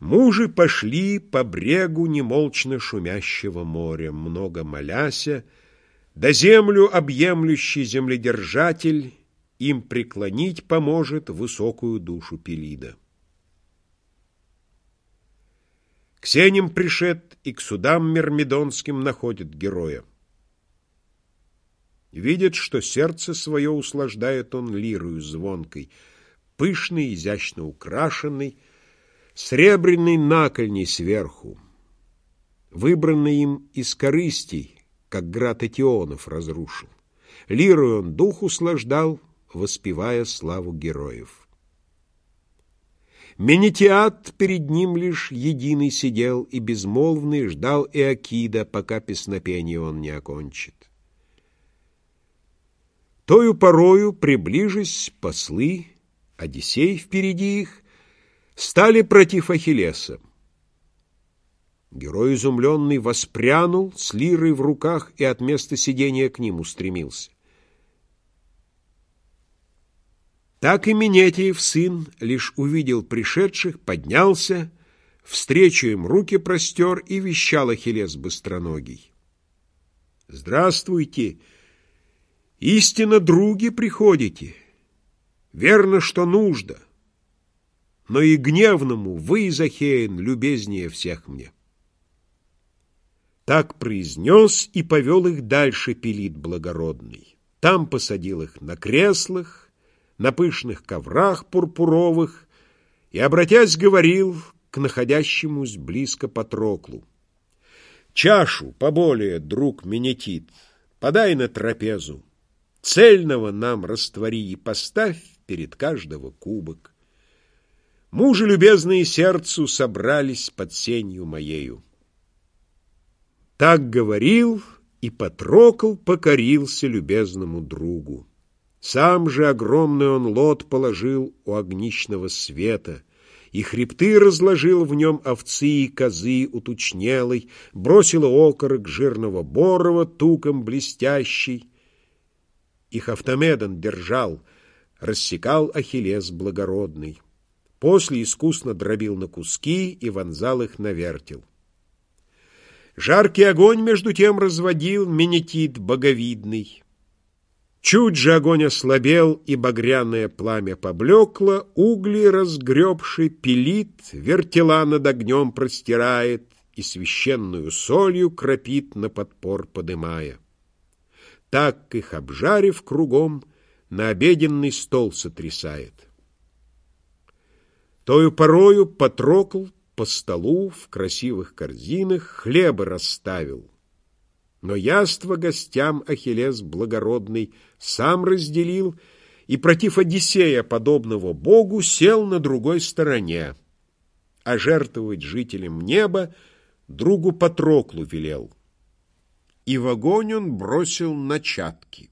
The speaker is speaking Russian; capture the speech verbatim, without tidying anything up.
Мужи пошли по брегу немолчно шумящего моря, много моляся, да землю объемлющий земледержатель им преклонить поможет высокую душу Пелида. К сеням пришед и к судам мирмидонским находит героя. Видит, что сердце свое услаждает он лирою звонкой, пышный, изящно украшенный, сребряный накольней сверху, выбранный им из корыстей, как град Этионов разрушил. Лирой он дух услаждал, воспевая славу героев. Менетиат перед ним лишь единый сидел и безмолвный ждал Эакида, пока песнопение он не окончит. Тою порою, приближись, послы, Одиссей впереди их, стали против Ахиллеса. Герой изумленный воспрянул с лирой в руках и от места сидения к ним устремился. Так и Менетиев сын лишь увидел пришедших, поднялся, встречу им руки простер и вещал Ахиллес быстроногий. «Здравствуйте! Истинно, други, приходите. Верно, что нужда. Но и гневному вы, Захеин, любезнее всех мне». Так произнес и повел их дальше Пелид благородный. Там посадил их на креслах, на пышных коврах пурпуровых, и, обратясь, говорил к находящемуся близко Патроклу: «Чашу поболее, друг Менетит, подай на трапезу, цельного нам раствори и поставь перед каждого кубок. Мужи любезные сердцу собрались под сенью моею». Так говорил, и Патрокл покорился любезному другу. Сам же огромный он лот положил у огничного света, и хребты разложил в нем овцы и козы утучнелой, бросил окорок жирного борова туком блестящий. Их Автомедон держал, рассекал Ахиллес благородный. После искусно дробил на куски и вонзал их на вертел. Жаркий огонь между тем разводил Менетит боговидный. Чуть же огонь ослабел, и багряное пламя поблекло, угли разгребший Пелид вертела над огнем простирает и священную солью кропит на подпор подымая. Так, их обжарив кругом, на обеденный стол сотрясает. Тою порою Патрокл по столу в красивых корзинах хлеба расставил. Но яство гостям Ахиллес благородный сам разделил и против Одиссея, подобного богу, сел на другой стороне, а жертвовать жителям неба другу Патроклу велел. И в огонь он бросил начатки.